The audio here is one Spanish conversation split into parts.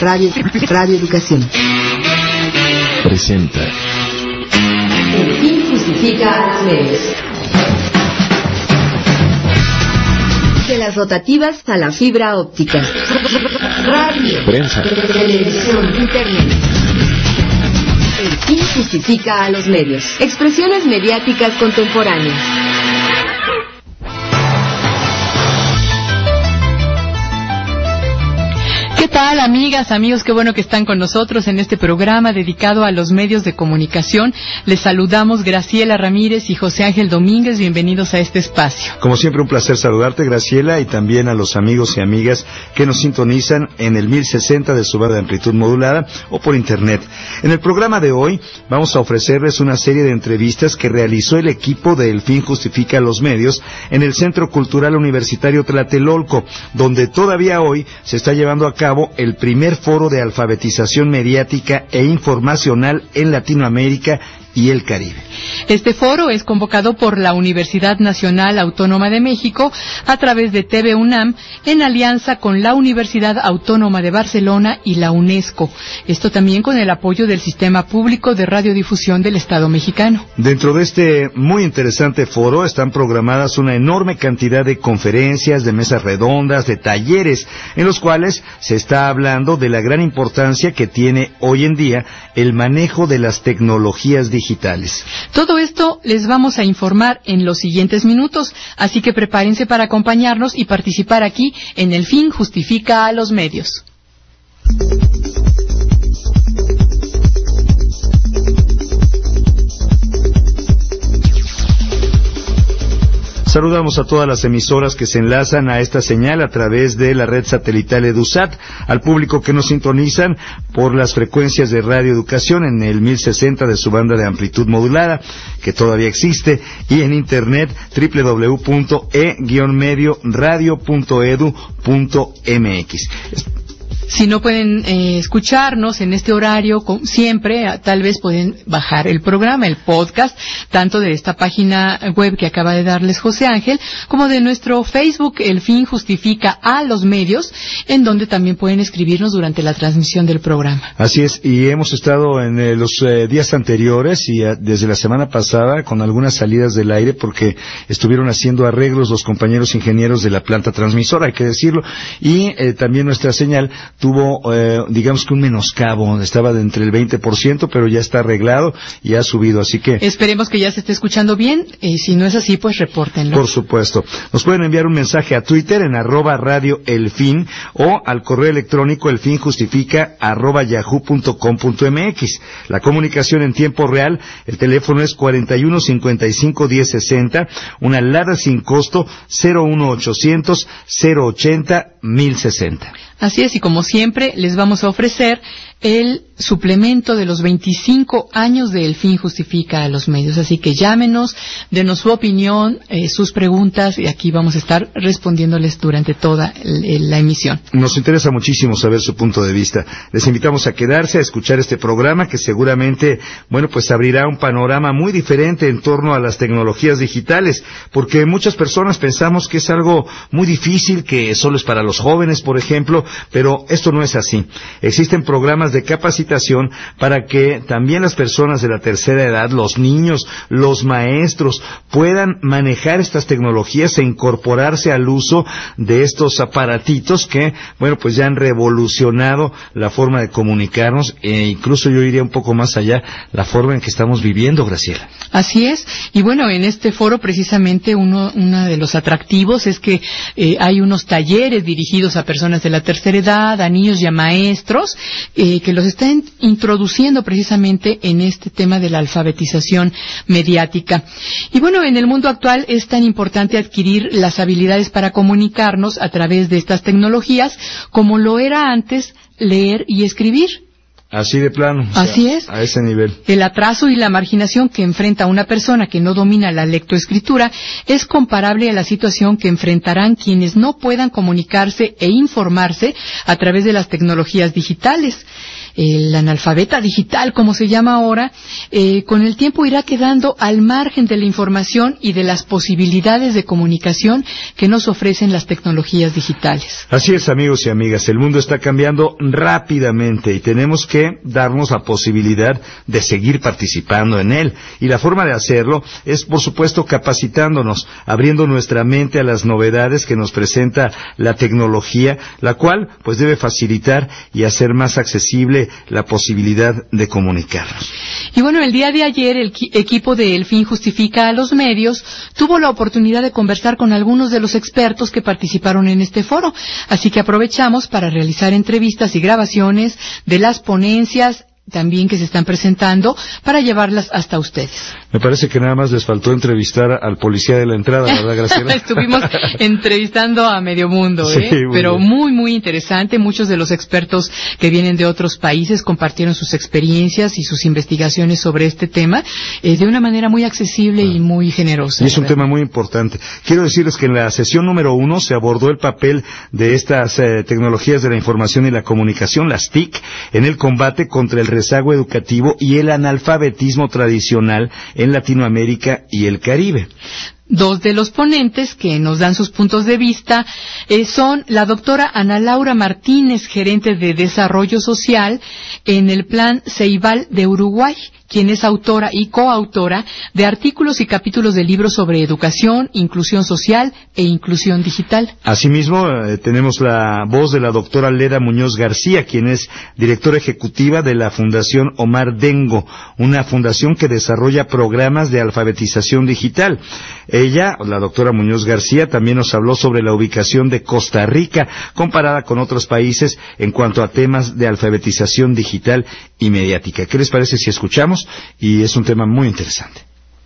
Radio Educación presenta El fin justifica a los medios. De las rotativas a la fibra óptica. Radio, prensa, televisión, internet. El fin justifica a los medios. Expresiones mediáticas contemporáneas. ¿Qué tal, amigas, amigos? Qué bueno que están con nosotros en este programa dedicado a los medios de comunicación. Les saludamos Graciela Ramírez y José Ángel Domínguez. Bienvenidos a este espacio. Como siempre, un placer saludarte, Graciela, y también a los amigos y amigas que nos sintonizan en el 1060 de su banda de amplitud modulada o por internet. En el programa de hoy vamos a ofrecerles una serie de entrevistas que realizó el equipo de El Fin Justifica a los Medios en el Centro Cultural Universitario Tlatelolco, donde todavía hoy se está llevando a cabo el primer foro de alfabetización mediática e informacional en Latinoamérica y el Caribe. Este foro es convocado por la Universidad Nacional Autónoma de México a través de TV UNAM en alianza con la Universidad Autónoma de Barcelona y la UNESCO. Esto también con el apoyo del Sistema Público de Radiodifusión del Estado mexicano. Dentro de este muy interesante foro están programadas una enorme cantidad de conferencias, de mesas redondas, de talleres, en los cuales se está hablando de la gran importancia que tiene hoy en día el manejo de las tecnologías digitales. Todo esto les vamos a informar en los siguientes minutos, así que prepárense para acompañarnos y participar aquí en El Fin Justifica a los Medios. Saludamos a todas las emisoras que se enlazan a esta señal a través de la red satelital EduSat, al público que nos sintonizan por las frecuencias de Radio Educación en el 1060 de su banda de amplitud modulada, que todavía existe, y en internet www.e-medioradio.edu.mx. Si no pueden escucharnos en este horario, siempre, tal vez pueden bajar el programa, el podcast, tanto de esta página web que acaba de darles José Ángel, como de nuestro Facebook, El Fin Justifica a los Medios, en donde también pueden escribirnos durante la transmisión del programa. Así es, y hemos estado en los días anteriores y desde la semana pasada con algunas salidas del aire porque estuvieron haciendo arreglos los compañeros ingenieros de la planta transmisora, hay que decirlo, y también nuestra señal tuvo, digamos que un menoscabo, estaba de entre el 20%, pero ya está arreglado y ha subido, así que... Esperemos que ya se esté escuchando bien, si no es así, pues repórtenlo. Por supuesto. Nos pueden enviar un mensaje a Twitter en @radioelfin o al correo electrónico elfinjustifica@yahoo.com.mx. La comunicación en tiempo real, el teléfono es 41 55 10 60, una alada sin costo 01800 080 1060. Así es, y como siempre, les vamos a ofrecer el suplemento de los 25 años de El Fin Justifica a los Medios. Así que llámenos, denos su opinión, sus preguntas, y aquí vamos a estar respondiéndoles durante toda la emisión. Nos interesa muchísimo saber su punto de vista. Les invitamos a quedarse a escuchar este programa que seguramente, bueno, pues abrirá un panorama muy diferente en torno a las tecnologías digitales, porque muchas personas pensamos que es algo muy difícil, que solo es para los jóvenes, por ejemplo, pero esto no es así. Existen programas de capacitación para que también las personas de la tercera edad, los niños, los maestros, puedan manejar estas tecnologías e incorporarse al uso de estos aparatitos que, bueno, pues ya han revolucionado la forma de comunicarnos e incluso yo iría un poco más allá, la forma en que estamos viviendo, Graciela. Así es, y bueno, en este foro precisamente uno de los atractivos es que hay unos talleres dirigidos a personas de la tercera edad, a niños y a maestros, que los están introduciendo precisamente en este tema de la alfabetización mediática. Y bueno, en el mundo actual es tan importante adquirir las habilidades para comunicarnos a través de estas tecnologías como lo era antes leer y escribir. Así de plano. Así es. A ese nivel. El atraso y la marginación que enfrenta una persona que no domina la lectoescritura es comparable a la situación que enfrentarán quienes no puedan comunicarse e informarse a través de las tecnologías digitales. El analfabeta digital, como se llama ahora, con el tiempo irá quedando al margen de la información y de las posibilidades de comunicación que nos ofrecen las tecnologías digitales. Así es, amigos y amigas, el mundo está cambiando rápidamente y tenemos que darnos la posibilidad de seguir participando en él. Y la forma de hacerlo es, por supuesto, capacitándonos, abriendo nuestra mente a las novedades que nos presenta la tecnología, la cual pues debe facilitar y hacer más accesible la posibilidad de comunicarnos. Y bueno, el día de ayer el equipo de El Fin Justifica a los Medios tuvo la oportunidad de conversar con algunos de los expertos que participaron en este foro, así que aprovechamos para realizar entrevistas y grabaciones de las ponencias también que se están presentando para llevarlas hasta ustedes. Me parece que nada más les faltó entrevistar al policía de la entrada, ¿verdad, Graciela? Estuvimos entrevistando a medio mundo, sí, pero muy interesante. Muchos de los expertos que vienen de otros países compartieron sus experiencias y sus investigaciones sobre este tema de una manera muy accesible y muy generosa. Y es un tema muy importante. Quiero decirles que en la sesión número 1 se abordó el papel de estas tecnologías de la información y la comunicación, las TIC, en el combate contra el rezago educativo y el analfabetismo tradicional en Latinoamérica y el Caribe. Dos de los ponentes que nos dan sus puntos de vista son la doctora Ana Laura Martínez, gerente de Desarrollo Social en el Plan Ceibal de Uruguay, quien es autora y coautora de artículos y capítulos de libros sobre educación, inclusión social e inclusión digital. Asimismo, tenemos la voz de la doctora Leda Muñoz García, quien es directora ejecutiva de la Fundación Omar Dengo, una fundación que desarrolla programas de alfabetización digital. Ella, la doctora Muñoz García, también nos habló sobre la ubicación de Costa Rica comparada con otros países en cuanto a temas de alfabetización digital y mediática. ¿Qué les parece si escuchamos? Y es un tema muy interesante.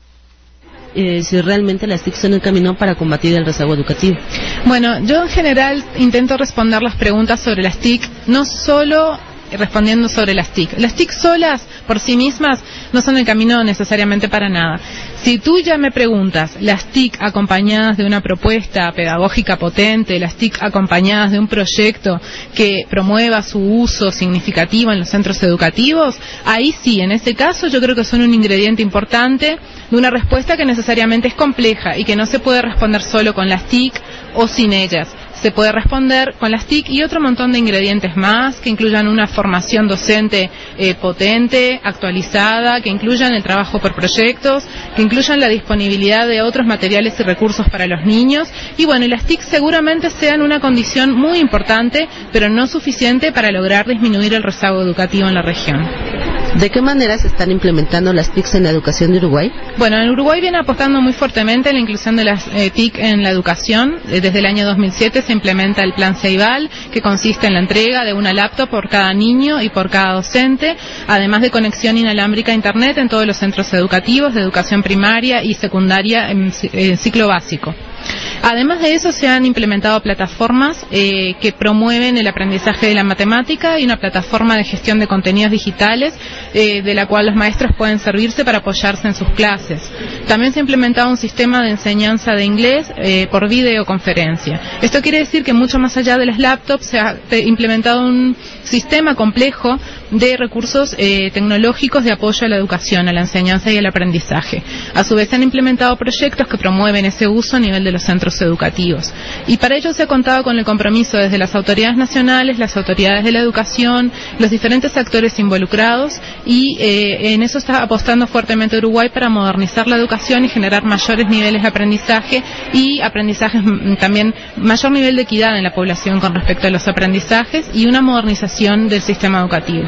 Si realmente las TIC son el camino para combatir el rezago educativo. Bueno, yo en general intento responder las preguntas sobre las TIC, no solo respondiendo sobre las TIC. Las TIC solas, por sí mismas, no son el camino necesariamente para nada. Si tú ya me preguntas, las TIC acompañadas de una propuesta pedagógica potente, las TIC acompañadas de un proyecto que promueva su uso significativo en los centros educativos, ahí sí, en este caso yo creo que son un ingrediente importante de una respuesta que necesariamente es compleja y que no se puede responder solo con las TIC o sin ellas. Se puede responder con las TIC y otro montón de ingredientes más que incluyan una formación docente potente, actualizada, que incluyan el trabajo por proyectos, que incluyan la disponibilidad de otros materiales y recursos para los niños. Y bueno, y las TIC seguramente sean una condición muy importante, pero no suficiente para lograr disminuir el rezago educativo en la región. ¿De qué manera se están implementando las TIC en la educación de Uruguay? Bueno, en Uruguay viene apostando muy fuertemente la inclusión de las TIC en la educación. Desde el año 2007 se implementa el Plan Ceibal, que consiste en la entrega de una laptop por cada niño y por cada docente, además de conexión inalámbrica a Internet en todos los centros educativos de educación primaria y secundaria en ciclo básico. Además de eso, se han implementado plataformas que promueven el aprendizaje de la matemática y una plataforma de gestión de contenidos digitales de la cual los maestros pueden servirse para apoyarse en sus clases. También se ha implementado un sistema de enseñanza de inglés por videoconferencia. Esto quiere decir que mucho más allá de las laptops se ha implementado un sistema complejo de recursos tecnológicos de apoyo a la educación, a la enseñanza y al aprendizaje. A su vez, se han implementado proyectos que promueven ese uso a nivel de los centros educativos. Y para ello se ha contado con el compromiso desde las autoridades nacionales, las autoridades de la educación, los diferentes actores involucrados, y en eso está apostando fuertemente Uruguay para modernizar la educación y generar mayores niveles de aprendizaje y aprendizajes también, mayor nivel de equidad en la población con respecto a los aprendizajes y una modernización del sistema educativo.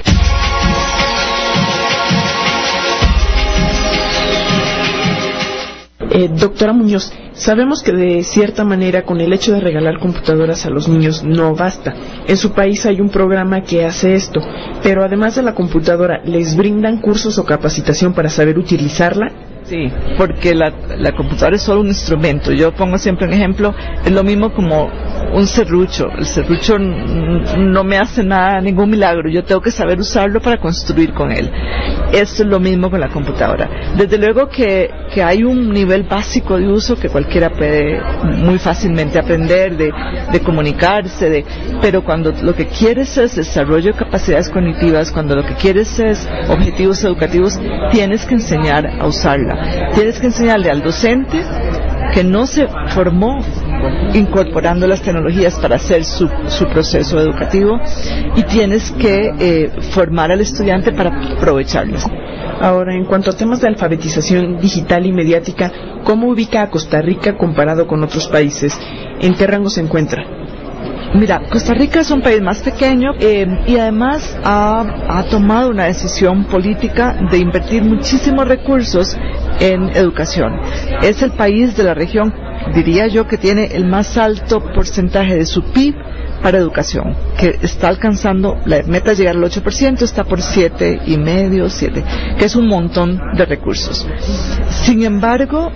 Doctora Muñoz, sabemos que de cierta manera con el hecho de regalar computadoras a los niños no basta. En su país hay un programa que hace esto, pero además de la computadora, ¿les brindan cursos o capacitación para saber utilizarla? Sí, porque la computadora es solo un instrumento. Yo pongo siempre un ejemplo, es lo mismo como un serrucho. El serrucho no me hace nada, ningún milagro. Yo tengo que saber usarlo para construir con él. Esto es lo mismo con la computadora. Desde luego que hay un nivel básico de uso que cualquiera puede muy fácilmente aprender, de comunicarse, pero cuando lo que quieres es desarrollo de capacidades cognitivas, cuando lo que quieres es objetivos educativos, tienes que enseñar a usarla. Tienes que enseñarle al docente que no se formó incorporando las tecnologías para hacer su proceso educativo, y tienes que formar al estudiante para aprovecharlas. Ahora, en cuanto a temas de alfabetización digital y mediática, ¿cómo ubica a Costa Rica comparado con otros países? ¿En qué rango se encuentra? Mira, Costa Rica es un país más pequeño y además ha tomado una decisión política de invertir muchísimos recursos en educación. Es el país de la región, diría yo, que tiene el más alto porcentaje de su PIB para educación, que está alcanzando la meta de llegar al 8%, está por 7,5, 7, que es un montón de recursos. Sin embargo,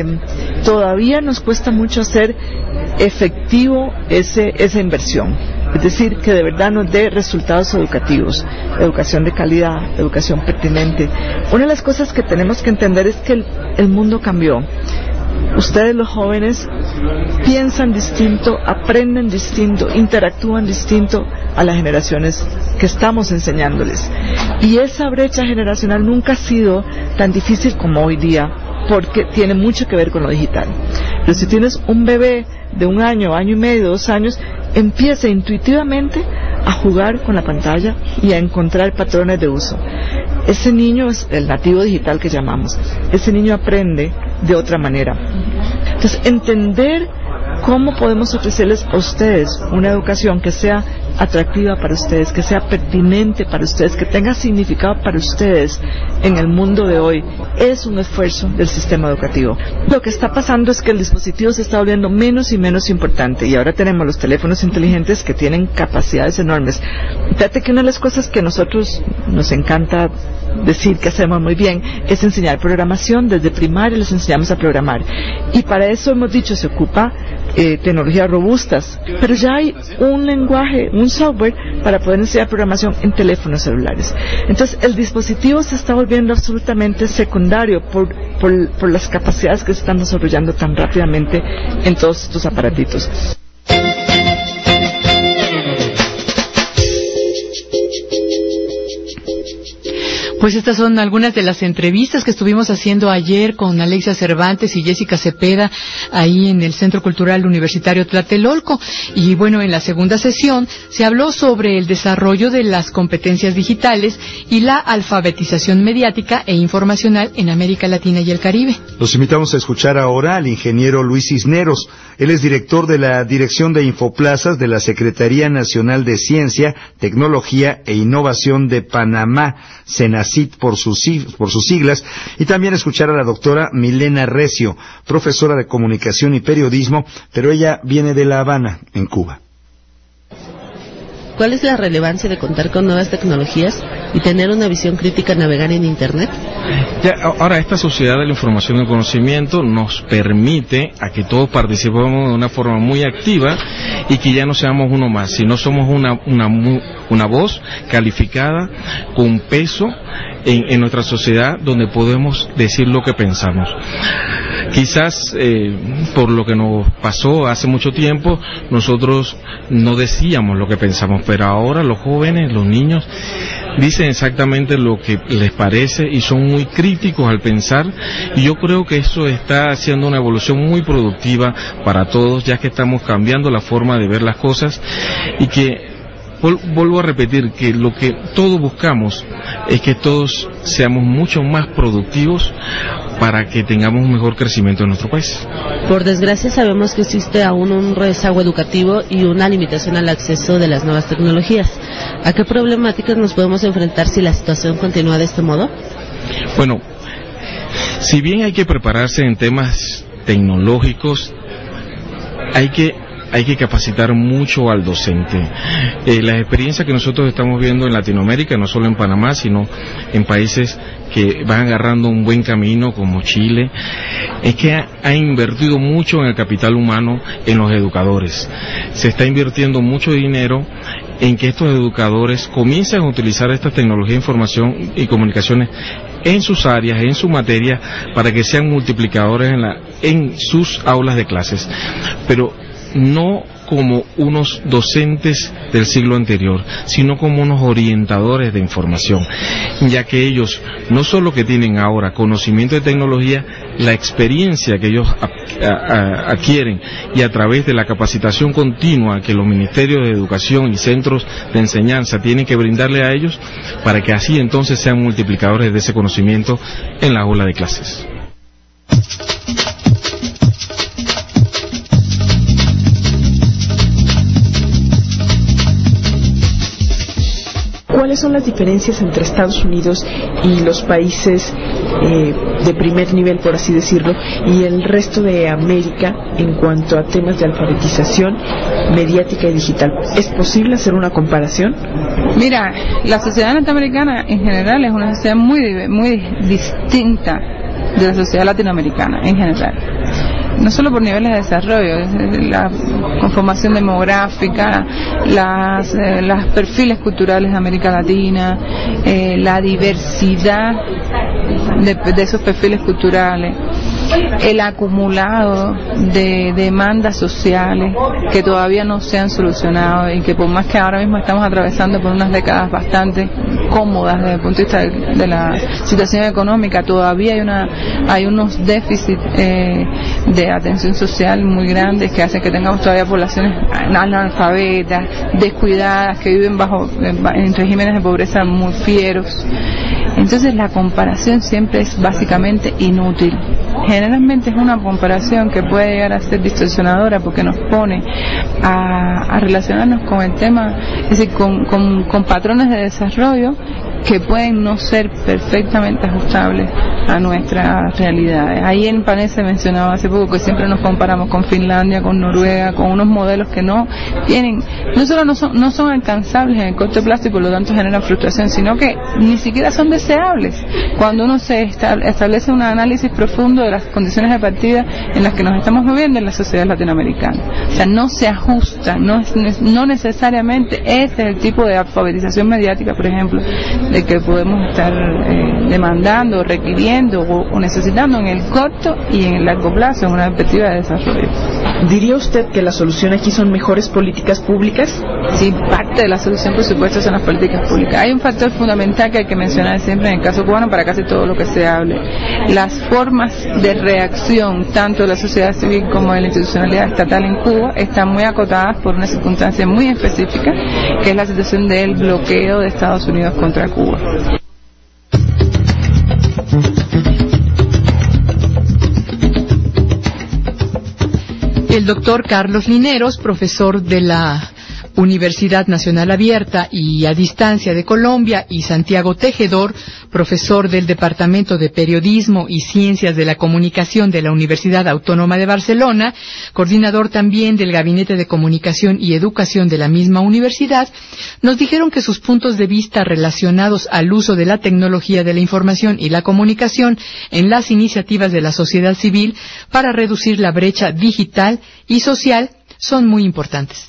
todavía nos cuesta mucho hacer efectivo esa inversión, es decir, que de verdad nos dé resultados educativos, educación de calidad, educación pertinente. Una de las cosas que tenemos que entender es que el mundo cambió. Ustedes, los jóvenes, piensan distinto, aprenden distinto, interactúan distinto a las generaciones que estamos enseñándoles. Y esa brecha generacional nunca ha sido tan difícil como hoy día, porque tiene mucho que ver con lo digital. Pero si tienes un bebé de 1 año, año y medio, 2 años, empieza intuitivamente a jugar con la pantalla y a encontrar patrones de uso. Ese niño es el nativo digital que llamamos. Ese niño aprende de otra manera. Entonces, entender cómo podemos ofrecerles a ustedes una educación que sea atractiva para ustedes, que sea pertinente para ustedes, que tenga significado para ustedes en el mundo de hoy, es un esfuerzo del sistema educativo. Lo que está pasando es que el dispositivo se está volviendo menos y menos importante, y ahora tenemos los teléfonos inteligentes que tienen capacidades enormes. Fíjate que una de las cosas que a nosotros nos encanta decir que hacemos muy bien es enseñar programación. Desde primaria les enseñamos a programar, y para eso hemos dicho se ocupa tecnologías robustas, pero ya hay un lenguaje, un software para poder enseñar programación en teléfonos celulares. Entonces el dispositivo se está volviendo absolutamente secundario por las capacidades que se están desarrollando tan rápidamente en todos estos aparatitos. Pues estas son algunas de las entrevistas que estuvimos haciendo ayer con Alexia Cervantes y Jessica Cepeda ahí en el Centro Cultural Universitario Tlatelolco. Y bueno, en la segunda sesión se habló sobre el desarrollo de las competencias digitales y la alfabetización mediática e informacional en América Latina y el Caribe. Los invitamos a escuchar ahora al ingeniero Luis Cisneros. Él es director de la Dirección de Infoplazas de la Secretaría Nacional de Ciencia, Tecnología e Innovación de Panamá, CENACIT por sus siglas, y también escuchar a la doctora Milena Recio, profesora de Comunicación y Periodismo, pero ella viene de La Habana, en Cuba. ¿Cuál es la relevancia de contar con nuevas tecnologías y tener una visión crítica al navegar en Internet? Ahora, esta sociedad de la información y el conocimiento nos permite a que todos participemos de una forma muy activa y que ya no seamos uno más, sino somos una voz calificada con peso en nuestra sociedad, donde podemos decir lo que pensamos. Quizás por lo que nos pasó hace mucho tiempo, nosotros no decíamos lo que pensamos, pero ahora los jóvenes, los niños, dicen exactamente lo que les parece y son muy críticos al pensar, y yo creo que eso está haciendo una evolución muy productiva para todos, ya que estamos cambiando la forma de ver las cosas, y que vuelvo a repetir que lo que todos buscamos es que todos seamos mucho más productivos para que tengamos un mejor crecimiento en nuestro país. Por desgracia sabemos que existe aún un rezago educativo y una limitación al acceso de las nuevas tecnologías. ¿A qué problemáticas nos podemos enfrentar si la situación continúa de este modo? Bueno, si bien hay que prepararse en temas tecnológicos, hay que capacitar mucho al docente. Las experiencias que nosotros estamos viendo en Latinoamérica, no solo en Panamá, sino en países que van agarrando un buen camino, como Chile, es que ha invertido mucho en el capital humano, en los educadores. Se está invirtiendo mucho dinero en que estos educadores comiencen a utilizar esta tecnología de información y comunicaciones en sus áreas, en su materia, para que sean multiplicadores en sus aulas de clases. Pero no como unos docentes del siglo anterior, sino como unos orientadores de información, ya que ellos no solo que tienen ahora conocimiento de tecnología, la experiencia que ellos adquieren y a través de la capacitación continua que los ministerios de educación y centros de enseñanza tienen que brindarle a ellos para que así entonces sean multiplicadores de ese conocimiento en la aula de clases. ¿Cuáles son las diferencias entre Estados Unidos y los países de primer nivel, por así decirlo, y el resto de América en cuanto a temas de alfabetización mediática y digital? ¿Es posible hacer una comparación? Mira, la sociedad norteamericana en general es una sociedad muy distinta de la sociedad latinoamericana en general. No solo por niveles de desarrollo, la conformación demográfica, los perfiles culturales de América Latina, la diversidad de esos perfiles culturales, el acumulado de demandas sociales que todavía no se han solucionado y que por más que ahora mismo estamos atravesando por unas décadas bastante cómodas desde el punto de vista de la situación económica, todavía hay unos déficits de atención social muy grandes que hacen que tengamos todavía poblaciones analfabetas, descuidadas, que viven en regímenes de pobreza muy fieros. Entonces la comparación siempre es básicamente inútil. Generalmente es una comparación que puede llegar a ser distorsionadora porque nos pone a relacionarnos con el tema, es decir, con patrones de desarrollo que pueden no ser perfectamente ajustables a nuestras realidades. Ahí en el panel se mencionaba hace poco que siempre nos comparamos con Finlandia, con Noruega, con unos modelos que no solo no son alcanzables en el corto plazo y por lo tanto generan frustración, sino que ni siquiera son deseables cuando uno se establece un análisis profundo de las condiciones de partida en las que nos estamos moviendo en la sociedad latinoamericana. O sea, no se ajusta, no necesariamente ese es el tipo de alfabetización mediática, por ejemplo, de que podemos estar demandando, requiriendo o necesitando en el corto y en el largo plazo, en una perspectiva de desarrollo. ¿Diría usted que la solución aquí son mejores políticas públicas? Sí, parte de la solución, por supuesto, son las políticas públicas. Hay un factor fundamental que hay que mencionar siempre en el caso cubano para casi todo lo que se hable. Las formas de reacción, tanto de la sociedad civil como de la institucionalidad estatal en Cuba, están muy acotadas por una circunstancia muy específica, que es la situación del bloqueo de Estados Unidos contra Cuba. El doctor Carlos Lineros, profesor de la Universidad Nacional Abierta y a Distancia de Colombia, y Santiago Tejedor, profesor del Departamento de Periodismo y Ciencias de la Comunicación de la Universidad Autónoma de Barcelona, coordinador también del Gabinete de Comunicación y Educación de la misma universidad, nos dijeron que sus puntos de vista relacionados al uso de la tecnología de la información y la comunicación en las iniciativas de la sociedad civil para reducir la brecha digital y social son muy importantes.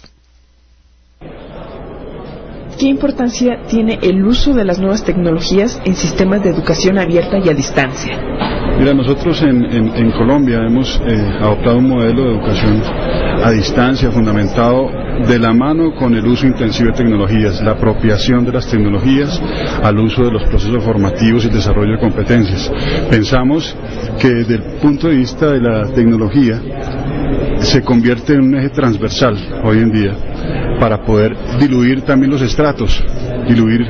¿Qué importancia tiene el uso de las nuevas tecnologías en sistemas de educación abierta y a distancia? Mira, nosotros en Colombia hemos adoptado un modelo de educación a distancia fundamentado de la mano con el uso intensivo de tecnologías, la apropiación de las tecnologías al uso de los procesos formativos y el desarrollo de competencias. Pensamos que desde el punto de vista de la tecnología se convierte en un eje transversal hoy en día para poder diluir también los estratos, diluir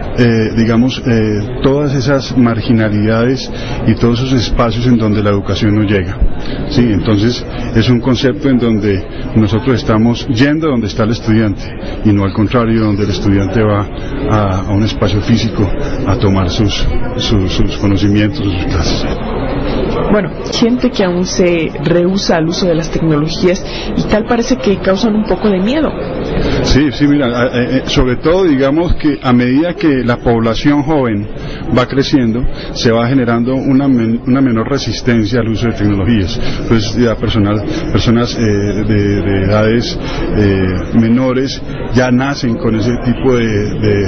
todas esas marginalidades y todos esos espacios en donde la educación no llega. Sí, entonces es un concepto en donde nosotros estamos yendo a donde está el estudiante y no al contrario, donde el estudiante va a un espacio físico a tomar sus conocimientos, sus clases. Bueno, gente que aún se rehúsa al uso de las tecnologías y tal parece que causan un poco de miedo. Sí, mira, sobre todo digamos que a medida que la población joven va creciendo, se va generando una menor resistencia al uso de tecnologías. Entonces ya personas de edades menores ya nacen con ese tipo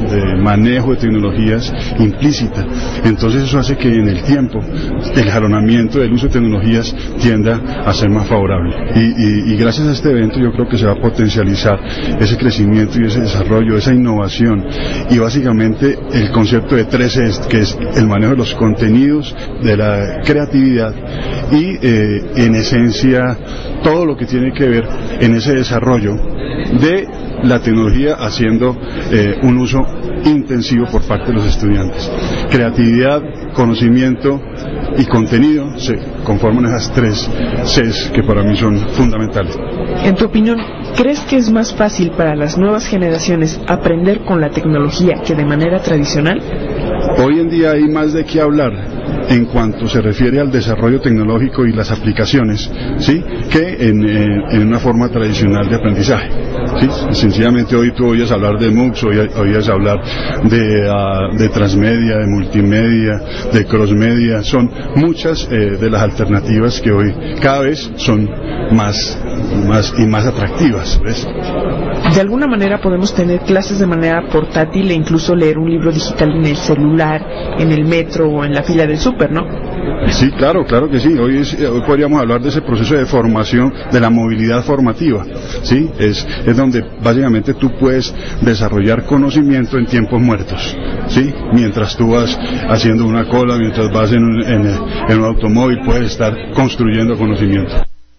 de manejo de tecnologías implícita. Entonces eso hace que en el tiempo el jalonamiento del uso de tecnologías tienda a ser más favorable. Y gracias a este evento yo creo que se va a potencializar ese crecimiento y ese desarrollo, esa innovación, y básicamente el concepto de 3Es, que es el manejo de los contenidos, de la creatividad y en esencia todo lo que tiene que ver en ese desarrollo de la tecnología, haciendo un uso intensivo por parte de los estudiantes. Creatividad, conocimiento y contenido se conforman esas 3 Cs que para mí son fundamentales. En tu opinión, ¿crees que es más fácil para las nuevas generaciones aprender con la tecnología que de manera tradicional? Hoy en día hay más de qué hablar en cuanto se refiere al desarrollo tecnológico y las aplicaciones, ¿sí?, que en una forma tradicional de aprendizaje, ¿sí? Sencillamente hoy tú oyes hablar de MOOCs, oyes hablar de transmedia, de multimedia, de crossmedia. Son muchas de las alternativas que hoy cada vez son más atractivas, ¿ves? De alguna manera podemos tener clases de manera portátil e incluso leer un libro digital en el celular, en el metro o en la fila del súper, ¿no? Sí, claro que sí. Hoy podríamos hablar de ese proceso de formación, de la movilidad formativa, ¿sí? Es donde básicamente tú puedes desarrollar conocimiento en tiempos muertos, ¿sí? Mientras tú vas haciendo una cola, mientras vas en un automóvil, puedes estar construyendo conocimiento.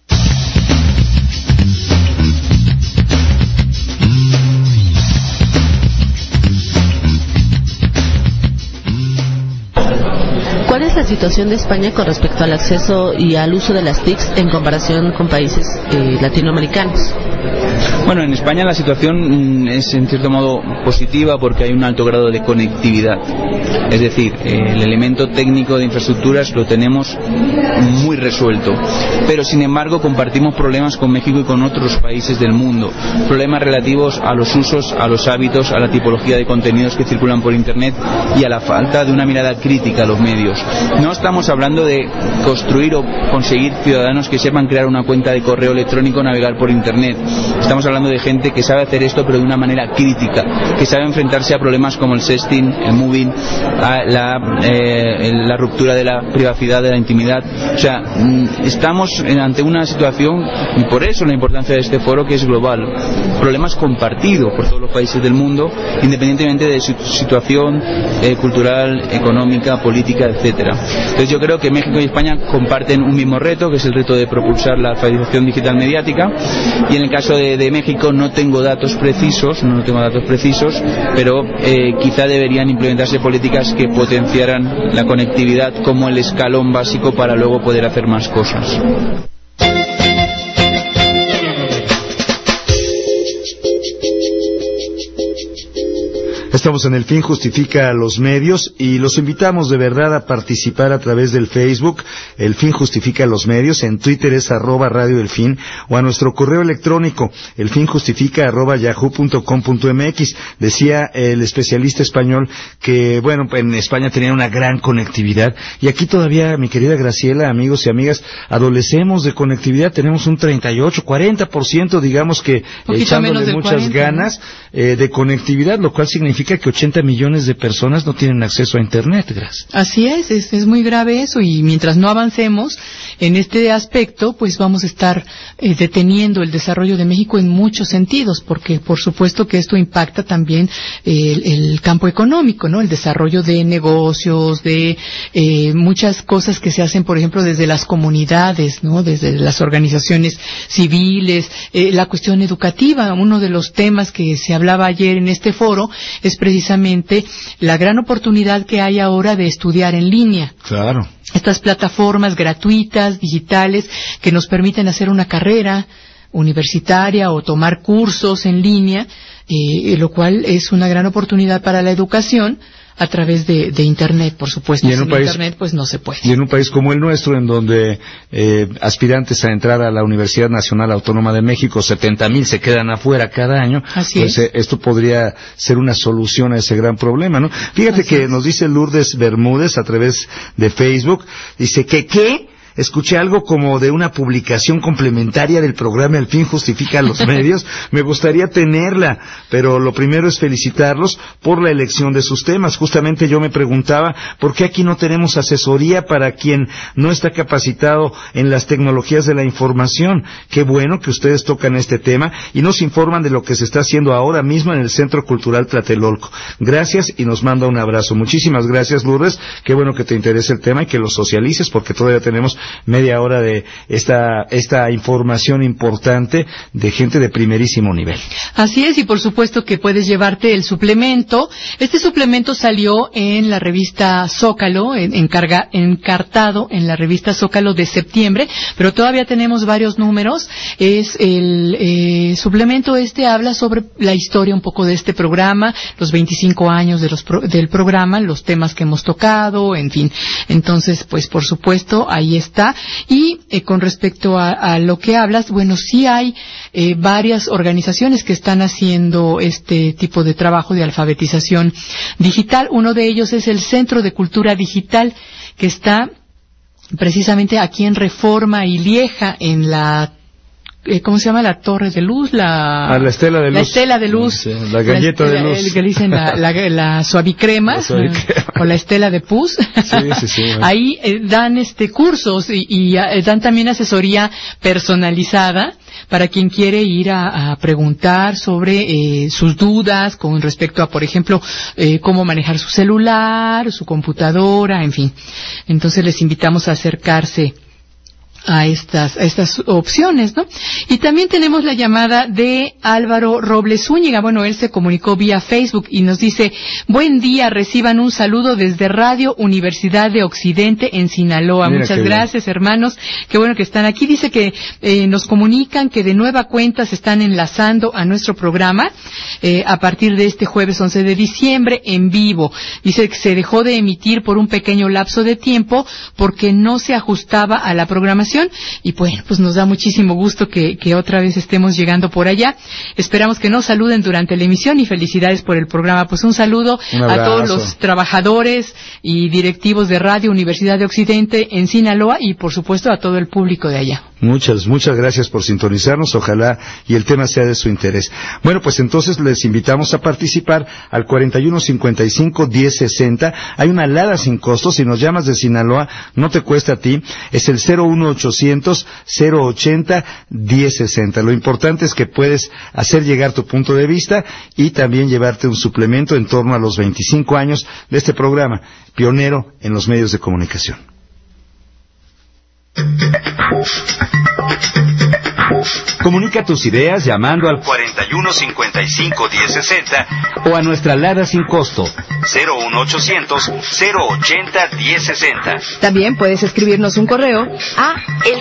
¿Cuál es la situación de España con respecto al acceso y al uso de las TICs en comparación con países latinoamericanos? Bueno, en España la situación es en cierto modo positiva porque hay un alto grado de conectividad. Es decir, el elemento técnico de infraestructuras lo tenemos muy resuelto. Pero sin embargo compartimos problemas con México y con otros países del mundo. Problemas relativos a los usos, a los hábitos, a la tipología de contenidos que circulan por Internet y a la falta de una mirada crítica a los medios. No estamos hablando de construir o conseguir ciudadanos que sepan crear una cuenta de correo electrónico o navegar por Internet. Estamos hablando de gente que sabe hacer esto pero de una manera crítica, que sabe enfrentarse a problemas como el sexting, el moving, la ruptura de la privacidad, de la intimidad. O sea, estamos ante una situación, y por eso la importancia de este foro, que es global. Problemas compartidos por todos los países del mundo, independientemente de su situación cultural, económica, política, etcétera. Entonces yo creo que México y España comparten un mismo reto, que es el reto de propulsar la alfabetización digital mediática, y en el caso de México no tengo datos precisos, pero quizá deberían implementarse políticas que potenciaran la conectividad como el escalón básico para luego poder hacer más cosas. Estamos en El Fin Justifica los Medios y los invitamos de verdad a participar a través del Facebook, El Fin Justifica los Medios, en Twitter es @Radio El Fin, o a nuestro correo electrónico, elfinjustifica@yahoo.com.mx. Decía el especialista español que, bueno, en España tenían una gran conectividad, y aquí todavía, mi querida Graciela, amigos y amigas, adolecemos de conectividad. Tenemos un 38, 40%, digamos que echándole muchas 40, ganas de conectividad, lo cual significa que 80 millones de personas no tienen acceso a Internet, Gras. Así es muy grave eso, y mientras no avancemos en este aspecto, pues vamos a estar deteniendo el desarrollo de México en muchos sentidos, porque por supuesto que esto impacta también el campo económico, ¿no? El desarrollo de negocios, de muchas cosas que se hacen, por ejemplo, desde las comunidades, ¿no? Desde las organizaciones civiles, la cuestión educativa. Uno de los temas que se hablaba ayer en este foro es precisamente la gran oportunidad que hay ahora de estudiar en línea. Claro. Estas plataformas gratuitas, digitales, que nos permiten hacer una carrera universitaria o tomar cursos en línea, lo cual es una gran oportunidad para la educación a través de Internet, por supuesto. Sin Internet, pues no se puede. Y en un país como el nuestro, en donde aspirantes a entrar a la Universidad Nacional Autónoma de México, 70,000 se quedan afuera cada año, pues esto podría ser una solución a ese gran problema, ¿no? Fíjate que nos dice Lourdes Bermúdez a través de Facebook, dice que ¿qué? escuché algo como de una publicación complementaria del programa El fin justifica los medios. Me gustaría tenerla, pero lo primero es felicitarlos por la elección de sus temas. Justamente yo me preguntaba, ¿por qué aquí no tenemos asesoría para quien no está capacitado en las tecnologías de la información? Qué bueno que ustedes tocan este tema y nos informan de lo que se está haciendo ahora mismo en el Centro Cultural Tlatelolco. Gracias y nos manda un abrazo. Muchísimas gracias, Lourdes. Qué bueno que te interese el tema y que lo socialices, porque todavía tenemos media hora de esta información importante de gente de primerísimo nivel. Así es, y por supuesto que puedes llevarte el suplemento. Este suplemento salió en la revista Zócalo, encartado en la revista Zócalo de septiembre, pero todavía tenemos varios números. Es el suplemento habla sobre la historia un poco de este programa, los 25 años del programa, los temas que hemos tocado, en fin. Entonces, pues por supuesto, ahí está. Y con respecto a lo que hablas, bueno, sí hay varias organizaciones que están haciendo este tipo de trabajo de alfabetización digital. Uno de ellos es el Centro de Cultura Digital, que está precisamente aquí en Reforma y Lieja, en la ¿cómo se llama? La Torre de Luz, la Estela de Luz. La Estela de Luz. Sí, la galleta de luz. Que dicen la suavicrema, o la Estela de Pus. Sí. Ahí dan cursos y dan también asesoría personalizada para quien quiere ir a preguntar sobre sus dudas con respecto a, por ejemplo, cómo manejar su celular, su computadora, en fin. Entonces les invitamos a acercarse a estas opciones, ¿no? Y también tenemos la llamada de Álvaro Robles Zúñiga. Bueno, él se comunicó vía Facebook y nos dice: buen día, reciban un saludo desde Radio Universidad de Occidente en Sinaloa. Mira, muchas gracias, hermanos. Qué bueno que están aquí. Dice que nos comunican que de nueva cuenta se están enlazando a nuestro programa a partir de este jueves 11 de diciembre en vivo. Dice que se dejó de emitir por un pequeño lapso de tiempo porque no se ajustaba a la programación. Y bueno, pues nos da muchísimo gusto que otra vez estemos llegando por allá. Esperamos que nos saluden durante la emisión y felicidades por el programa. Pues un saludo a todos los trabajadores y directivos de Radio Universidad de Occidente en Sinaloa y por supuesto a todo el público de allá. Muchas gracias por sintonizarnos, ojalá y el tema sea de su interés. Bueno, pues entonces les invitamos a participar al 4155-1060. Hay una alada sin costo, si nos llamas de Sinaloa, no te cuesta a ti, es el 01800-080-1060. Lo importante es que puedes hacer llegar tu punto de vista y también llevarte un suplemento en torno a los 25 años de este programa, pionero en los medios de comunicación. Comunica tus ideas llamando al 4155-1060 o a nuestra alada sin costo 01800-080-1060. También puedes escribirnos un correo a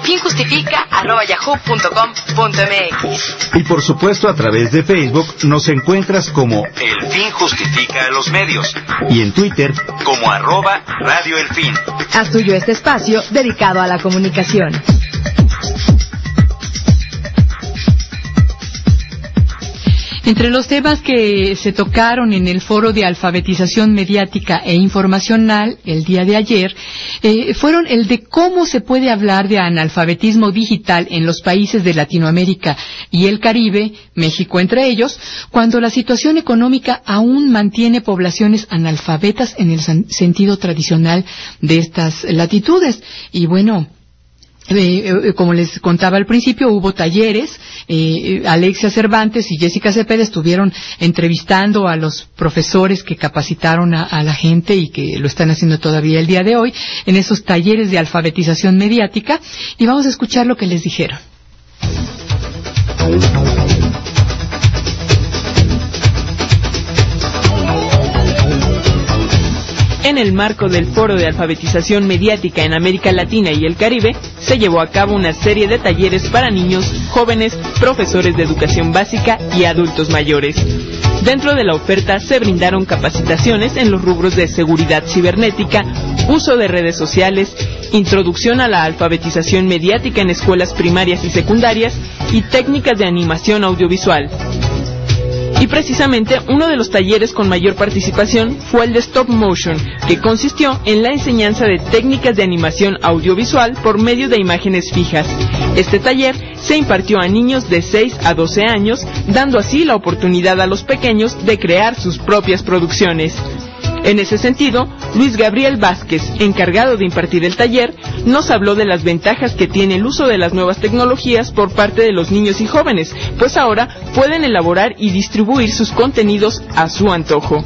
elfinjustifica@yahoo.com.mx. Y por supuesto a través de Facebook nos encuentras como El Fin Justifica a los Medios y en Twitter como @Radio El Fin. Haz tuyo este espacio dedicado a la comunicación. Entre los temas que se tocaron en el foro de alfabetización mediática e informacional el día de ayer, fueron el de cómo se puede hablar de analfabetismo digital en los países de Latinoamérica y el Caribe, México entre ellos, cuando la situación económica aún mantiene poblaciones analfabetas en el sentido tradicional de estas latitudes. Y bueno, como les contaba al principio, hubo talleres. Alexia Cervantes y Jessica Cepeda estuvieron entrevistando a los profesores que capacitaron a la gente y que lo están haciendo todavía el día de hoy en esos talleres de alfabetización mediática, y vamos a escuchar lo que les dijeron. En el marco del Foro de Alfabetización Mediática en América Latina y el Caribe, se llevó a cabo una serie de talleres para niños, jóvenes, profesores de educación básica y adultos mayores. Dentro de la oferta se brindaron capacitaciones en los rubros de seguridad cibernética, uso de redes sociales, introducción a la alfabetización mediática en escuelas primarias y secundarias y técnicas de animación audiovisual. Y precisamente uno de los talleres con mayor participación fue el de Stop Motion, que consistió en la enseñanza de técnicas de animación audiovisual por medio de imágenes fijas. Este taller se impartió a niños de 6 a 12 años, dando así la oportunidad a los pequeños de crear sus propias producciones. En ese sentido, Luis Gabriel Vázquez, encargado de impartir el taller, nos habló de las ventajas que tiene el uso de las nuevas tecnologías por parte de los niños y jóvenes, pues ahora pueden elaborar y distribuir sus contenidos a su antojo.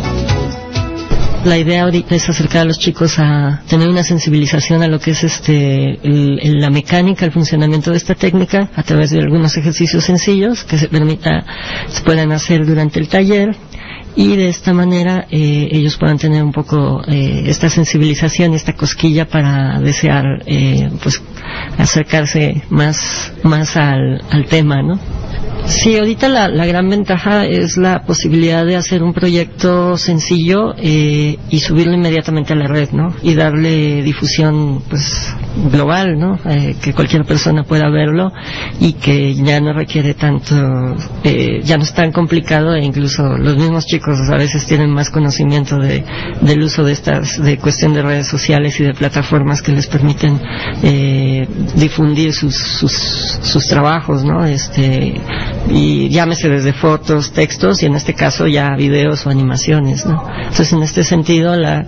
La idea ahorita es acercar a los chicos a tener una sensibilización a lo que es la mecánica, el funcionamiento de esta técnica, a través de algunos ejercicios sencillos que se puedan hacer durante el taller. Y de esta manera ellos puedan tener un poco esta sensibilización y esta cosquilla para desear pues acercarse más al tema, ¿no? Sí, ahorita la gran ventaja es la posibilidad de hacer un proyecto sencillo y subirlo inmediatamente a la red, ¿no? Y darle difusión, pues, global, ¿no? Que cualquier persona pueda verlo y que ya no requiere tanto, ya no es tan complicado, e incluso los mismos chicos a veces tienen más conocimiento del uso de cuestión de redes sociales y de plataformas que les permiten difundir sus trabajos, ¿no? Y llámese desde fotos, textos y en este caso ya videos o animaciones, ¿no? Entonces en este sentido la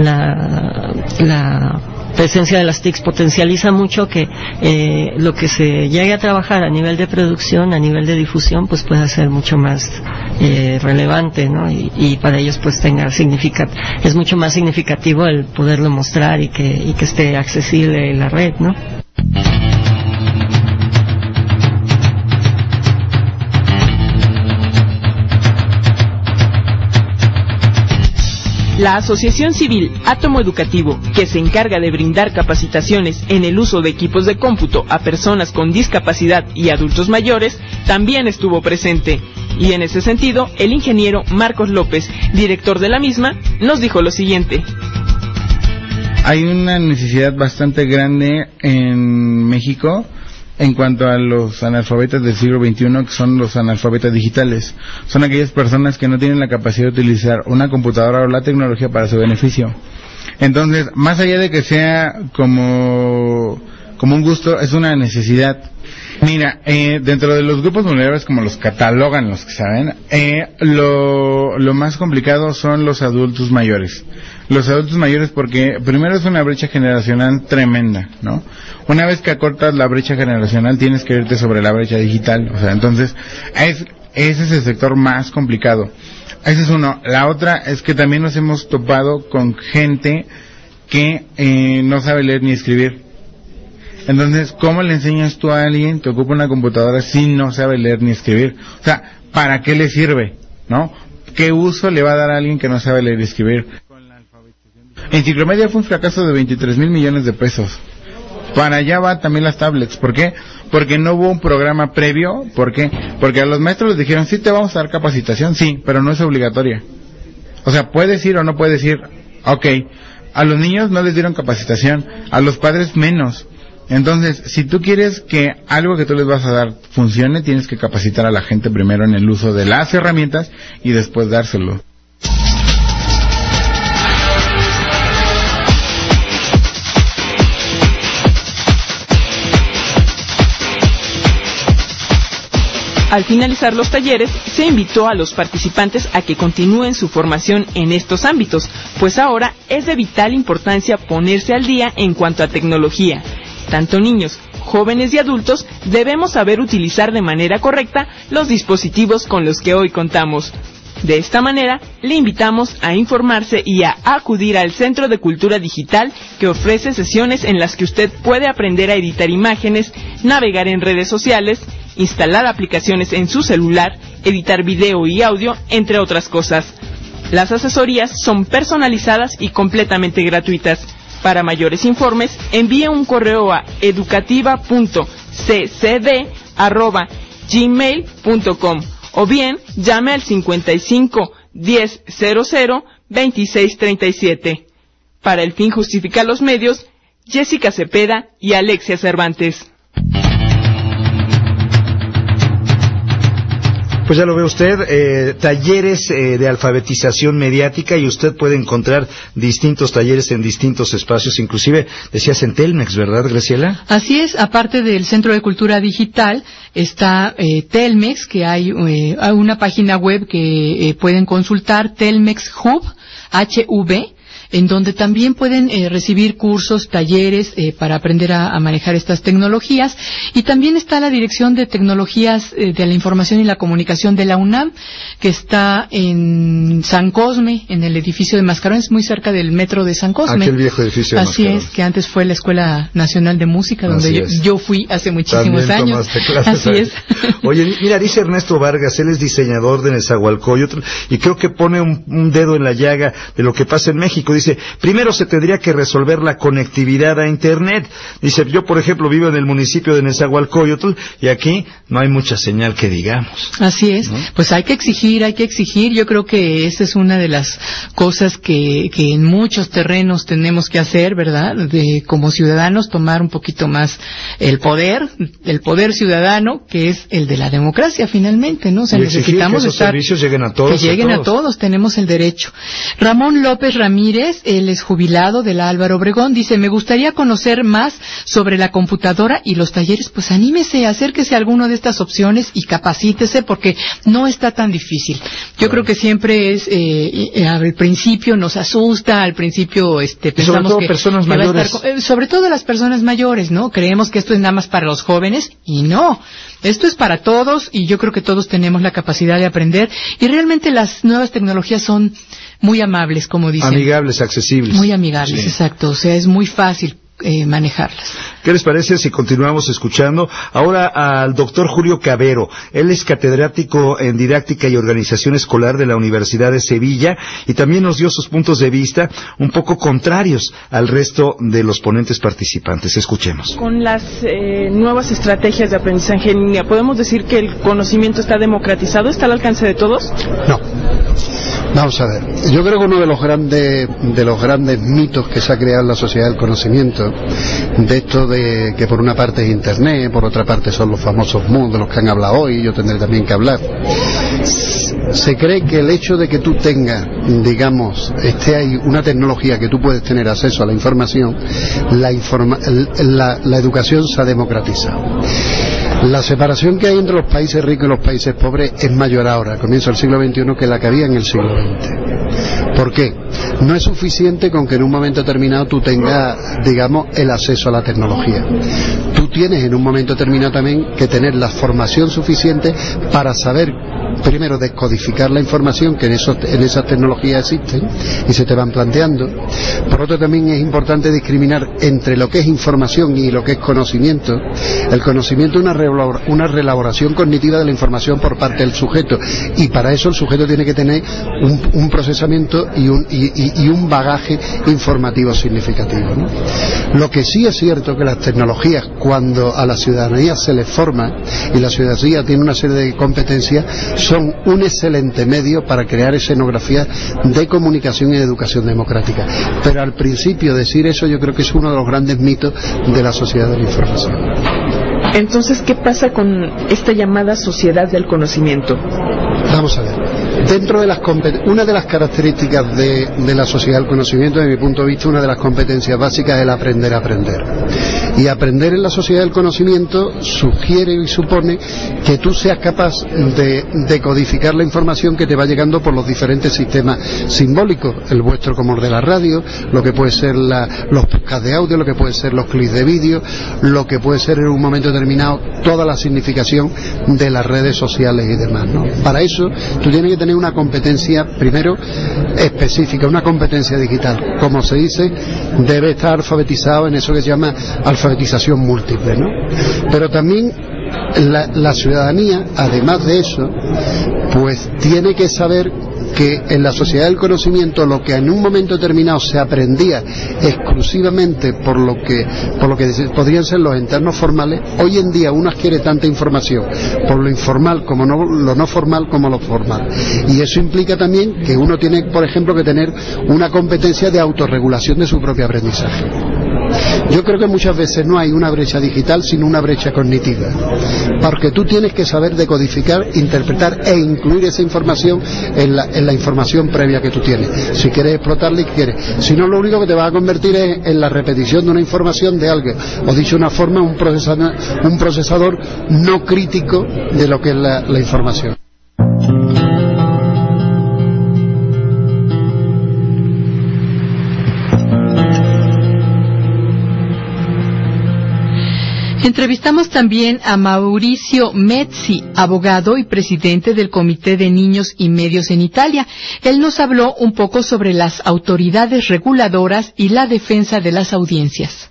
presencia de las TICs potencializa mucho que lo que se llegue a trabajar a nivel de producción, a nivel de difusión, pues pueda ser mucho más relevante, ¿no? Y para ellos pues es mucho más significativo el poderlo mostrar y que esté accesible en la red, ¿no? La Asociación Civil Átomo Educativo, que se encarga de brindar capacitaciones en el uso de equipos de cómputo a personas con discapacidad y adultos mayores, también estuvo presente. Y en ese sentido, el ingeniero Marcos López, director de la misma, nos dijo lo siguiente. Hay una necesidad bastante grande en México en cuanto a los analfabetas del siglo XXI, que son los analfabetas digitales. Son aquellas personas que no tienen la capacidad de utilizar una computadora o la tecnología para su beneficio. Entonces, más allá de que sea como un gusto, es una necesidad. Mira, dentro de los grupos vulnerables, como los catalogan los que saben, lo más complicado son los adultos mayores. Los adultos mayores, porque primero es una brecha generacional tremenda, ¿no? Una vez que acortas la brecha generacional, tienes que irte sobre la brecha digital. O sea, entonces, ese es el sector más complicado. Ese es uno. La otra es que también nos hemos topado con gente que no sabe leer ni escribir. Entonces, ¿cómo le enseñas tú a alguien que ocupa una computadora si no sabe leer ni escribir? O sea, ¿para qué le sirve? ¿No? ¿Qué uso le va a dar a alguien que no sabe leer y escribir? Enciclomedia fue un fracaso de 23,000 millones de pesos. Para allá va también las tablets. ¿Por qué? Porque no hubo un programa previo. ¿Por qué? Porque a los maestros les dijeron, sí te vamos a dar capacitación, sí, pero no es obligatoria. O sea, puedes ir o no puedes ir. Ok. A los niños no les dieron capacitación, a los padres menos. Entonces, si tú quieres que algo que tú les vas a dar funcione, tienes que capacitar a la gente primero en el uso de las herramientas y después dárselo. Al finalizar los talleres, se invitó a los participantes a que continúen su formación en estos ámbitos, pues ahora es de vital importancia ponerse al día en cuanto a tecnología. Tanto niños, jóvenes y adultos debemos saber utilizar de manera correcta los dispositivos con los que hoy contamos. De esta manera, le invitamos a informarse y a acudir al Centro de Cultura Digital, que ofrece sesiones en las que usted puede aprender a editar imágenes, navegar en redes sociales, instalar aplicaciones en su celular, editar video y audio, entre otras cosas. Las asesorías son personalizadas y completamente gratuitas. Para mayores informes, envíe un correo a educativa.ccd@gmail.com o bien llame al 55 10 00 26 37. Para El Fin Justifica los Medios, Jessica Cepeda y Alexia Cervantes. Pues ya lo ve usted, talleres de alfabetización mediática, y usted puede encontrar distintos talleres en distintos espacios, inclusive decías en Telmex, ¿verdad, Graciela? Así es, aparte del Centro de Cultura Digital está Telmex, que hay una página web que pueden consultar, Telmex Hub, HV, en donde también pueden recibir cursos, talleres para aprender a manejar estas tecnologías. Y también está la Dirección de Tecnologías de la Información y la Comunicación de la UNAM, que está en San Cosme, en el edificio de Mascarones, muy cerca del metro de San Cosme. Aquel viejo edificio de Así Mascarones. es, que antes fue la Escuela Nacional de Música, donde yo fui hace muchísimos también años. Así es. Oye, mira, dice Ernesto Vargas, él es diseñador de Nezahualcóyotl, y creo que pone un dedo en la llaga de lo que pasa en México. Dice, primero se tendría que resolver la conectividad a Internet. Dice, yo por ejemplo vivo en el municipio de Nezahualcóyotl y aquí no hay mucha señal que digamos. Así es, ¿no? Pues hay que exigir. Yo creo que esa es una de las cosas que en muchos terrenos tenemos que hacer, ¿verdad? De como ciudadanos tomar un poquito más el poder ciudadano, que es el de la democracia finalmente, ¿no? O sea, necesitamos que esos servicios lleguen a todos. Que lleguen a todos, tenemos el derecho. Ramón López Ramírez, él es jubilado de la Álvaro Obregón, dice, me gustaría conocer más sobre la computadora y los talleres. Pues anímese, acérquese a alguna de estas opciones y capacítese, porque no está tan difícil. Yo creo que siempre es, al principio nos asusta, al principio pensamos sobre todo personas mayores. Sobre todo las personas mayores, ¿no? Creemos que esto es nada más para los jóvenes, y no. Esto es para todos, y yo creo que todos tenemos la capacidad de aprender, y realmente las nuevas tecnologías son muy amables, como dicen. Amigables, accesibles. Muy amigables, sí. Exacto. O sea, es muy fácil manejarlas. ¿Qué les parece si continuamos escuchando ahora al doctor Julio Cabero? Él es catedrático en Didáctica y Organización Escolar de la Universidad de Sevilla, y también nos dio sus puntos de vista un poco contrarios al resto de los ponentes participantes. Escuchemos. Con las nuevas estrategias de aprendizaje en línea, ¿podemos decir que el conocimiento está democratizado? ¿Está al alcance de todos? No. Vamos a ver, yo creo que uno de los grandes mitos que se ha creado en la sociedad del conocimiento, de esto de que por una parte es Internet, por otra parte son los famosos MOOC de los que han hablado hoy, yo tendré también que hablar. Se cree que el hecho de que tú tengas, digamos, hay una tecnología que tú puedes tener acceso a la información, la educación se ha democratizado. La separación que hay entre los países ricos y los países pobres es mayor ahora, a comienzo del siglo XXI, que la que había en el siglo XX. ¿Por qué? No es suficiente con que en un momento determinado tú tengas, digamos, el acceso a la tecnología. Tú tienes en un momento determinado también que tener la formación suficiente para saber, primero, descodificar la información que en esas tecnologías existen y se te van planteando. Por otro, también es importante discriminar entre lo que es información y lo que es conocimiento. El conocimiento es una reelaboración cognitiva de la información por parte del sujeto, y para eso el sujeto tiene que tener un procesamiento y un bagaje informativo significativo, ¿no? Lo que sí es cierto que las tecnologías, cuando a la ciudadanía se les forma y la ciudadanía tiene una serie de competencias, son un excelente medio para crear escenografías de comunicación y de educación democrática. Pero al principio decir eso, yo creo que es uno de los grandes mitos de la sociedad de la información. Entonces, ¿qué pasa con esta llamada sociedad del conocimiento? Vamos a ver. Dentro de una de las características de la sociedad del conocimiento, desde mi punto de vista, una de las competencias básicas es el aprender a aprender. Y aprender en la sociedad del conocimiento sugiere y supone que tú seas capaz de codificar la información que te va llegando por los diferentes sistemas simbólicos, el vuestro como el de la radio, lo que puede ser los podcasts de audio, lo que puede ser los clips de vídeo, lo que puede ser en un momento determinado toda la significación de las redes sociales y demás, ¿no? Para eso tú tienes que tener una competencia, primero, específica, una competencia digital. Como se dice, debe estar alfabetizado en eso que se llama alfabetización múltiple, ¿no? Pero también la ciudadanía, además de eso, pues tiene que saber que en la sociedad del conocimiento lo que en un momento determinado se aprendía exclusivamente por lo que podrían ser los entornos formales, hoy en día uno adquiere tanta información por lo informal como lo no formal como lo formal, y eso implica también que uno tiene, por ejemplo, que tener una competencia de autorregulación de su propio aprendizaje. Yo creo que muchas veces no hay una brecha digital sino una brecha cognitiva, porque tú tienes que saber decodificar, interpretar e incluir esa información en la información previa que tú tienes, si quieres explotarla y quieres. Si no, lo único que te va a convertir es en la repetición de una información de algo, o dicho de una forma, un procesador no crítico de lo que es la información. Entrevistamos también a Mauricio Mezzi, abogado y presidente del Comité de Niños y Medios en Italia. Él nos habló un poco sobre las autoridades reguladoras y la defensa de las audiencias.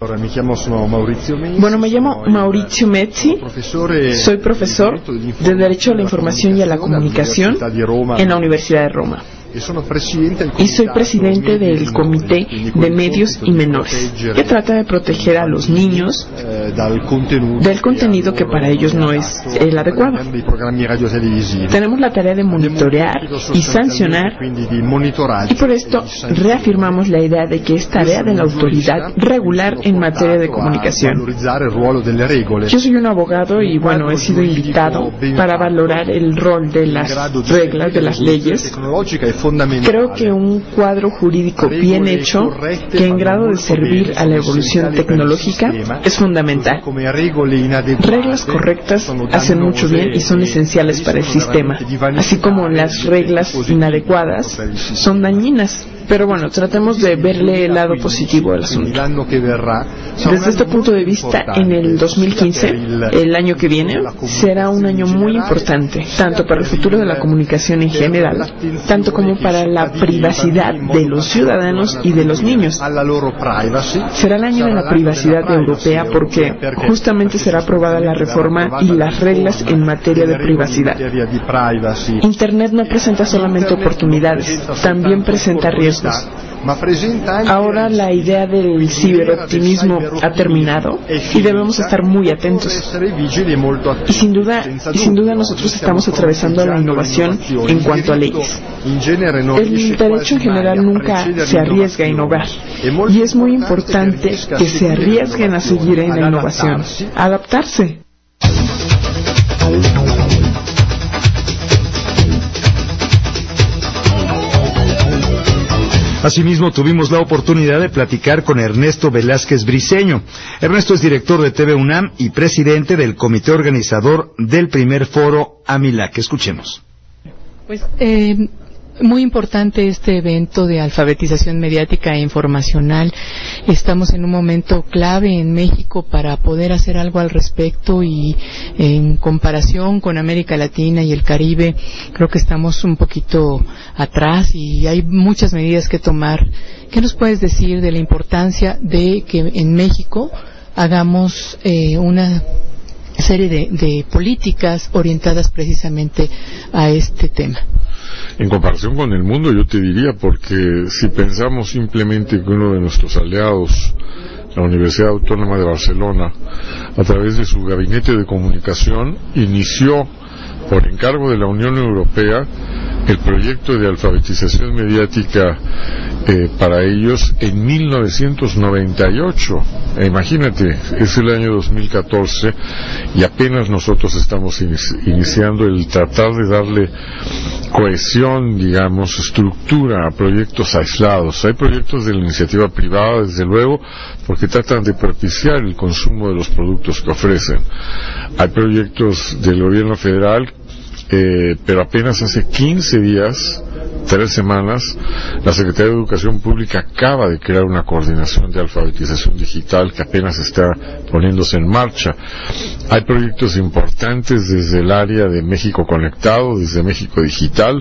Bueno, me llamo Maurizio Mezzi, soy profesor de Derecho a la Información y a la Comunicación en la Universidad de Roma. Y soy presidente del Comité de Medios y Menores, que trata de proteger a los niños del contenido que para ellos no es el adecuado. Tenemos la tarea de monitorear y sancionar, y por esto reafirmamos la idea de que es tarea de la autoridad regular en materia de comunicación. Yo soy un abogado y bueno, he sido invitado para valorar el rol de las reglas, de las leyes. Creo que un cuadro jurídico bien hecho, que en grado de servir a la evolución tecnológica, es fundamental. Reglas correctas hacen mucho bien y son esenciales para el sistema, así como las reglas inadecuadas son dañinas. Pero bueno, tratemos de verle el lado positivo del asunto. Desde este punto de vista, en el 2015, el año que viene, será un año muy importante, tanto para el futuro de la comunicación en general, tanto como para la privacidad de los ciudadanos y de los niños. Será el año de la privacidad europea porque justamente será aprobada la reforma y las reglas en materia de privacidad. Internet no presenta solamente oportunidades, también presenta riesgos. Ahora la idea del ciberoptimismo ha terminado y debemos estar muy atentos. Y sin duda nosotros estamos atravesando la innovación en cuanto a leyes. El derecho en general nunca se arriesga a innovar y es muy importante que se arriesguen a seguir en la innovación, a adaptarse. Asimismo, tuvimos la oportunidad de platicar con Ernesto Velázquez Briceño. Ernesto es director de TV UNAM y presidente del comité organizador del primer foro AMILAC. Escuchemos. Pues muy importante este evento de alfabetización mediática e informacional. Estamos en un momento clave en México para poder hacer algo al respecto y en comparación con América Latina y el Caribe, creo que estamos un poquito atrás y hay muchas medidas que tomar. ¿Qué nos puedes decir de la importancia de que en México hagamos una serie de políticas orientadas precisamente a este tema? En comparación con el mundo, yo te diría, porque si pensamos simplemente que uno de nuestros aliados, la Universidad Autónoma de Barcelona, a través de su gabinete de comunicación, inició por encargo de la Unión Europea el proyecto de alfabetización mediática para ellos en 1998. Imagínate, es el año 2014 y apenas nosotros estamos iniciando el tratar de darle cohesión, digamos, estructura a proyectos aislados. Hay proyectos de la iniciativa privada, desde luego, porque tratan de propiciar el consumo de los productos que ofrecen. Hay proyectos del gobierno federal, pero apenas hace 15 días, 3 semanas, la Secretaría de Educación Pública acaba de crear una coordinación de alfabetización digital que apenas está poniéndose en marcha. Hay proyectos importantes desde el área de México Conectado, desde México Digital,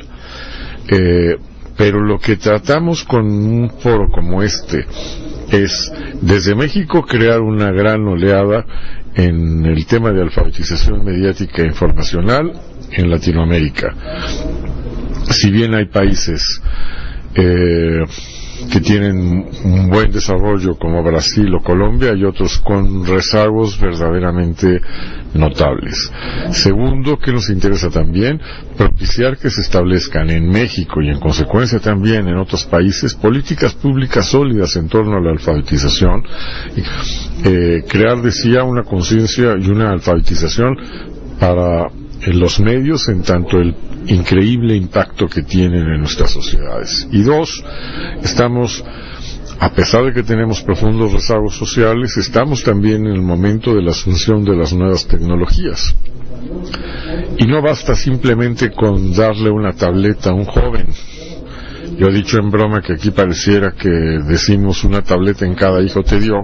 pero lo que tratamos con un foro como este es, desde México, crear una gran oleada en el tema de alfabetización mediática e informacional en Latinoamérica. Si bien hay países que tienen un buen desarrollo como Brasil o Colombia y otros con rezagos verdaderamente notables. Segundo, que nos interesa también propiciar que se establezcan en México y en consecuencia también en otros países políticas públicas sólidas en torno a la alfabetización, crear, decía, una conciencia y una alfabetización para los medios en tanto el increíble impacto que tienen en nuestras sociedades. Y dos, estamos, a pesar de que tenemos profundos rezagos sociales, estamos también en el momento de la asunción de las nuevas tecnologías. Y no basta simplemente con darle una tableta a un joven. Yo he dicho en broma que aquí pareciera que decimos una tableta en cada hijo te dio,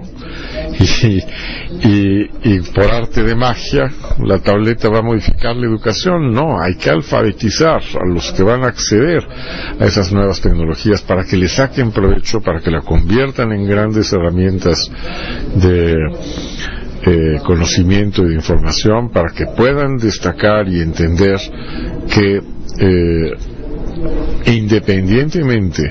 y por arte de magia la tableta va a modificar la educación. No, hay que alfabetizar a los que van a acceder a esas nuevas tecnologías para que le saquen provecho, para que la conviertan en grandes herramientas de conocimiento y de información, para que puedan destacar y entender que independientemente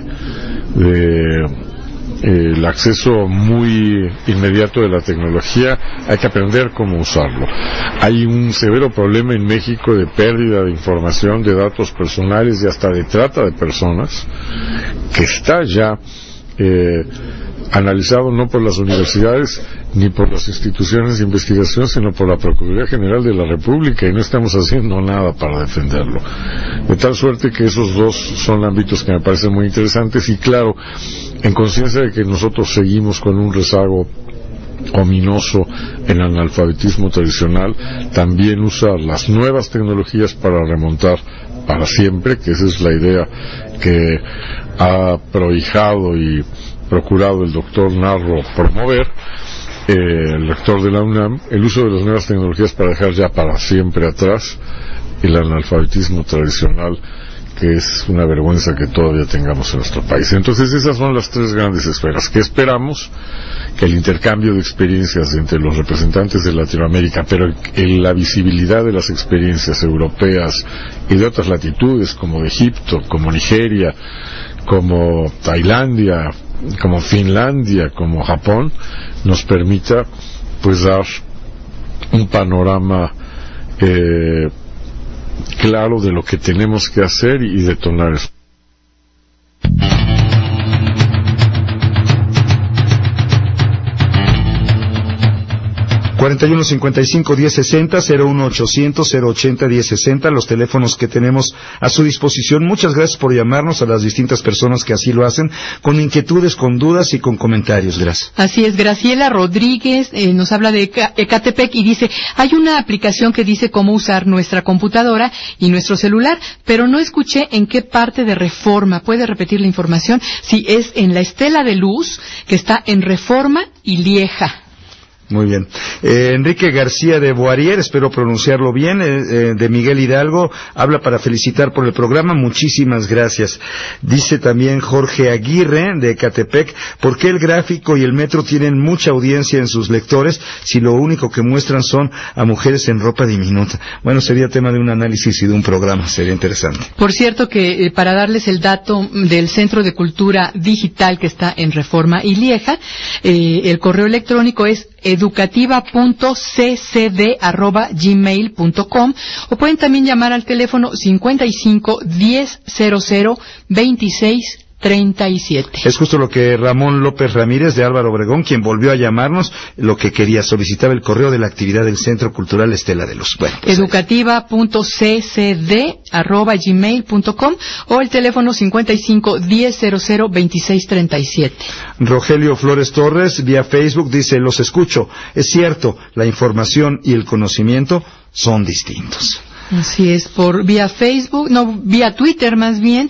del acceso muy inmediato de la tecnología, hay que aprender cómo usarlo. Hay un severo problema en México de pérdida de información, de datos personales y hasta de trata de personas, que está ya analizado no por las universidades ni por las instituciones de investigación, sino por la Procuraduría General de la República, y no estamos haciendo nada para defenderlo. De tal suerte que esos dos son ámbitos que me parecen muy interesantes, y claro, en conciencia de que nosotros seguimos con un rezago ominoso en el analfabetismo tradicional, también usar las nuevas tecnologías para remontar para siempre, que esa es la idea que ha prohijado y procurado el doctor Narro promover, el rector de la UNAM, el uso de las nuevas tecnologías para dejar ya para siempre atrás el analfabetismo tradicional, que es una vergüenza que todavía tengamos en nuestro país. Entonces esas son las tres grandes esferas que esperamos que el intercambio de experiencias entre los representantes de Latinoamérica, pero en la visibilidad de las experiencias europeas y de otras latitudes como de Egipto, como Nigeria, como Tailandia, como Finlandia, como Japón, nos permita pues dar un panorama claro de lo que tenemos que hacer y detonar eso. 4155-1060, 01800-080-1060, los teléfonos que tenemos a su disposición. Muchas gracias por llamarnos, a las distintas personas que así lo hacen, con inquietudes, con dudas y con comentarios. Gracias. Así es, Graciela Rodríguez nos habla de Ecatepec y dice, hay una aplicación que dice cómo usar nuestra computadora y nuestro celular, pero no escuché en qué parte de Reforma. ¿Puede repetir la información? Sí, es en la Estela de Luz, que está en Reforma y Lieja. Muy bien. Enrique García de Boarier, espero pronunciarlo bien, de Miguel Hidalgo, habla para felicitar por el programa. Muchísimas gracias. Dice también Jorge Aguirre de Ecatepec, ¿por qué el gráfico y el metro tienen mucha audiencia en sus lectores si lo único que muestran son a mujeres en ropa diminuta? Bueno, sería tema de un análisis y de un programa, sería interesante. Por cierto que para darles el dato del Centro de Cultura Digital que está en Reforma y Lieja, el correo electrónico es educativa.ccd@gmail.com, o pueden también llamar al teléfono 55 10 00 26 37. Es justo lo que Ramón López Ramírez de Álvaro Obregón, quien volvió a llamarnos, lo que quería, solicitaba el correo de la actividad del Centro Cultural Estela de Luz. Bueno, pues educativa.ccd@gmail.com o el teléfono 55 10 00 26 37. Rogelio Flores Torres vía Facebook dice, los escucho, es cierto, la información y el conocimiento son distintos. Así es, por vía Facebook, no, vía Twitter más bien,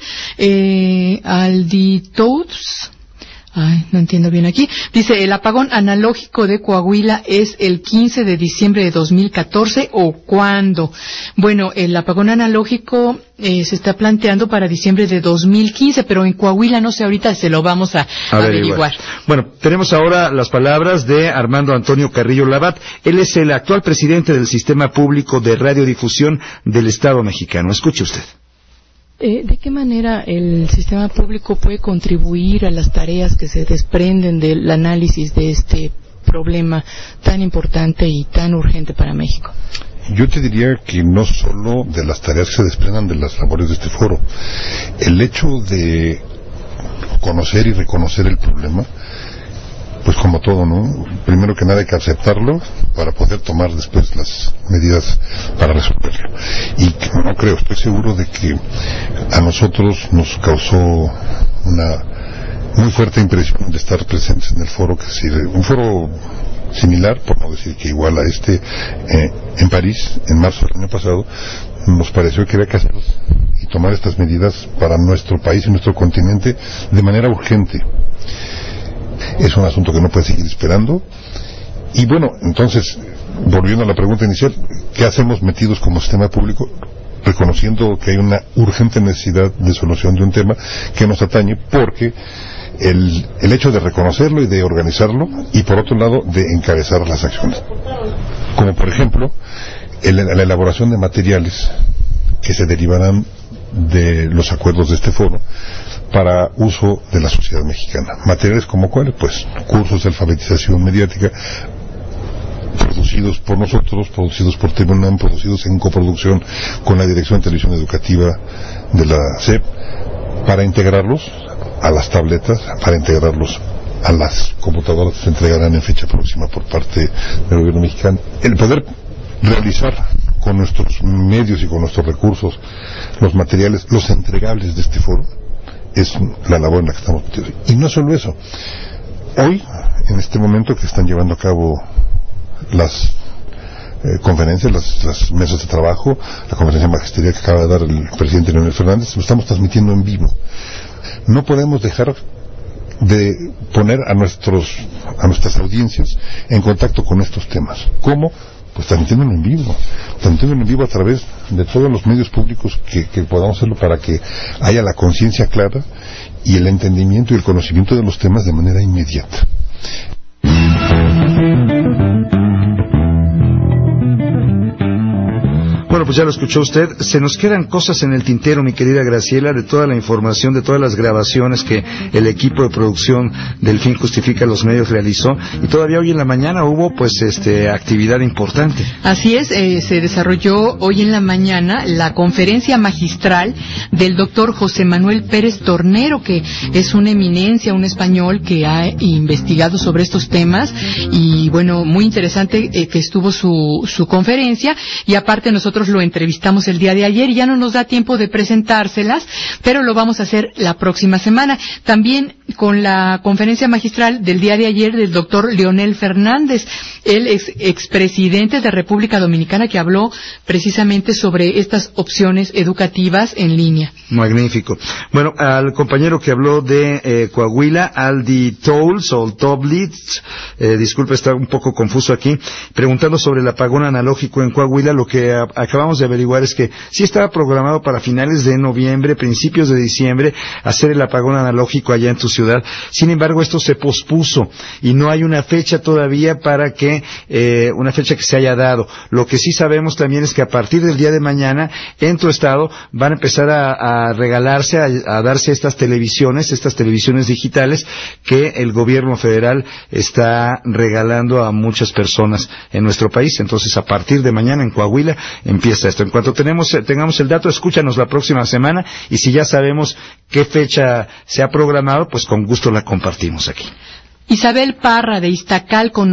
Alditous, no entiendo bien aquí, dice, el apagón analógico de Coahuila es el 15 de diciembre de 2014, ¿o cuándo? Bueno, el apagón analógico se está planteando para diciembre de 2015, pero en Coahuila no sé, ahorita se lo vamos a averiguar. Bueno, tenemos ahora las palabras de Armando Antonio Carrillo Labat. Él es el actual presidente del Sistema Público de Radiodifusión del Estado mexicano. Escuche usted. ¿De qué manera el sistema público puede contribuir a las tareas que se desprenden del análisis de este problema tan importante y tan urgente para México? Yo te diría que no solo de las tareas que se desprendan de las labores de este foro. El hecho de conocer y reconocer el problema, pues como todo, ¿no? Primero que nada hay que aceptarlo para poder tomar después las medidas para resolverlo. Y no creo, estoy seguro de que a nosotros nos causó una muy fuerte impresión de estar presentes en el foro, que es decir, un foro similar, por no decir que igual a este, en París, en marzo del año pasado. Nos pareció que había que hacer y tomar estas medidas para nuestro país y nuestro continente de manera urgente. Es un asunto que no puede seguir esperando. Y bueno, entonces, volviendo a la pregunta inicial, ¿qué hacemos metidos como sistema público? Reconociendo que hay una urgente necesidad de solución de un tema que nos atañe, porque el hecho de reconocerlo y de organizarlo, y por otro lado de encabezar las acciones, como por ejemplo la elaboración de materiales que se derivarán de los acuerdos de este foro para uso de la sociedad mexicana. Materiales como cuáles, pues cursos de alfabetización mediática producidos por nosotros, producidos por TV UNAM, producidos en coproducción con la Dirección de Televisión Educativa de la SEP, para integrarlos a las tabletas, para integrarlos a las computadoras que se entregarán en fecha próxima por parte del gobierno mexicano. El poder realizar con nuestros medios y con nuestros recursos los materiales, los entregables de este foro, es la labor en la que estamos metidos. Y no solo eso, hoy, en este momento que están llevando a cabo las conferencias, las mesas de trabajo, la conferencia magisterial que acaba de dar el presidente Leonel Fernández, lo estamos transmitiendo en vivo. No podemos dejar de poner a nuestras audiencias en contacto con estos temas. ¿Cómo? Pues transmitiendo en vivo a través de todos los medios públicos que podamos hacerlo, para que haya la conciencia clara y el entendimiento y el conocimiento de los temas de manera inmediata. Bueno, pues ya lo escuchó usted. Se nos quedan cosas en el tintero, mi querida Graciela, de toda la información, de todas las grabaciones que el equipo de producción del Fin Justifica los Medios realizó, y todavía hoy en la mañana hubo pues actividad importante. Así es, se desarrolló hoy en la mañana la conferencia magistral del doctor José Manuel Pérez Tornero, que es una eminencia, un español que ha investigado sobre estos temas, y bueno, muy interesante que estuvo su conferencia, y aparte nosotros lo entrevistamos el día de ayer y ya no nos da tiempo de presentárselas, pero lo vamos a hacer la próxima semana. También con la conferencia magistral del día de ayer del doctor Leonel Fernández, el expresidente de República Dominicana, que habló precisamente sobre estas opciones educativas en línea. Magnífico. Bueno, al compañero que habló de Coahuila, Aldi Tolls o Toblitz, disculpe, está un poco confuso aquí, preguntando sobre el apagón analógico en Coahuila. Lo que acabamos de averiguar es que sí estaba programado para finales de noviembre, principios de diciembre, hacer el apagón analógico allá en tu ciudad. Sin embargo, esto se pospuso y no hay una fecha todavía para que una fecha que se haya dado. Lo que sí sabemos también es que a partir del día de mañana en tu estado van a empezar a regalarse, a darse estas televisiones digitales que el gobierno federal está regalando a muchas personas en nuestro país. Entonces, a partir de mañana en Coahuila empieza esto. En cuanto tengamos el dato, escúchanos la próxima semana, y si ya sabemos qué fecha se ha programado, pues con gusto la compartimos aquí. Isabel Parra de Iztacalco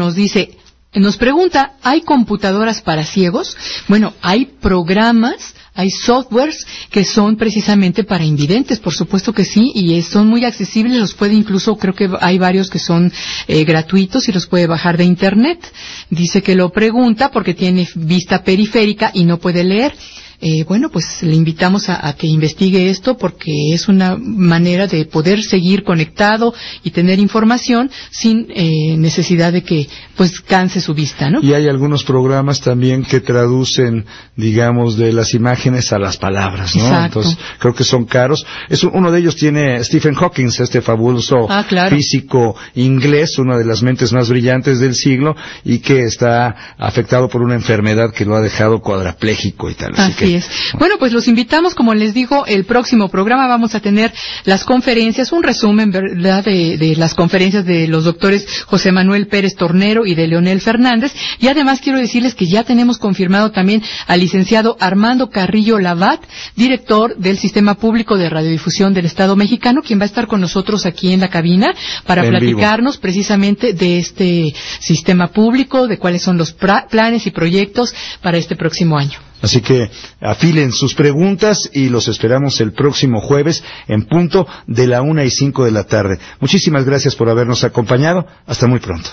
nos pregunta, ¿hay computadoras para ciegos? Bueno, hay programas, hay softwares que son precisamente para invidentes, por supuesto que sí, y son muy accesibles, los puede incluso, creo que hay varios que son gratuitos y los puede bajar de internet. Dice que lo pregunta porque tiene vista periférica y no puede leer. Bueno, pues le invitamos a que investigue esto, porque es una manera de poder seguir conectado y tener información sin necesidad de que pues canse su vista, ¿no? Y hay algunos programas también que traducen, digamos, de las imágenes a las palabras, ¿no? Exacto. Entonces, creo que son caros. Uno de ellos tiene Stephen Hawking, este fabuloso físico inglés, una de las mentes más brillantes del siglo, y que está afectado por una enfermedad que lo ha dejado cuadrapléjico y tal. Así que Así es. Bueno, pues los invitamos, como les digo, el próximo programa vamos a tener las conferencias, un resumen, ¿verdad?, de las conferencias de los doctores José Manuel Pérez Tornero y de Leonel Fernández. Y además quiero decirles que ya tenemos confirmado también al licenciado Armando Carrillo Labat, director del Sistema Público de Radiodifusión del Estado Mexicano, quien va a estar con nosotros aquí en la cabina para platicarnos precisamente de este sistema público, de cuáles son los planes y proyectos para este próximo año. Así que afilen sus preguntas y los esperamos el próximo jueves en punto de la 1:05 de la tarde. Muchísimas gracias por habernos acompañado. Hasta muy pronto.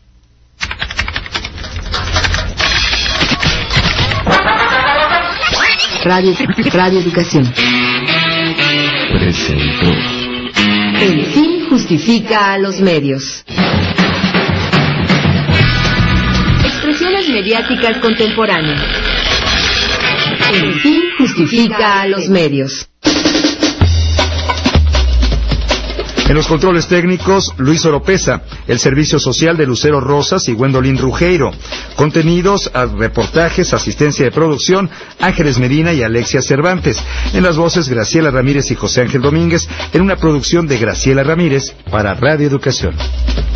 Radio Educación. Presentó. El fin justifica a los medios. Expresiones mediáticas contemporáneas. El fin justifica a los medios. En los controles técnicos, Luis Oropesa, el servicio social de Lucero Rosas y Gwendolyn Rugeiro. Contenidos, reportajes, asistencia de producción, Ángeles Medina y Alexia Cervantes. En las voces, Graciela Ramírez y José Ángel Domínguez, en una producción de Graciela Ramírez para Radio Educación.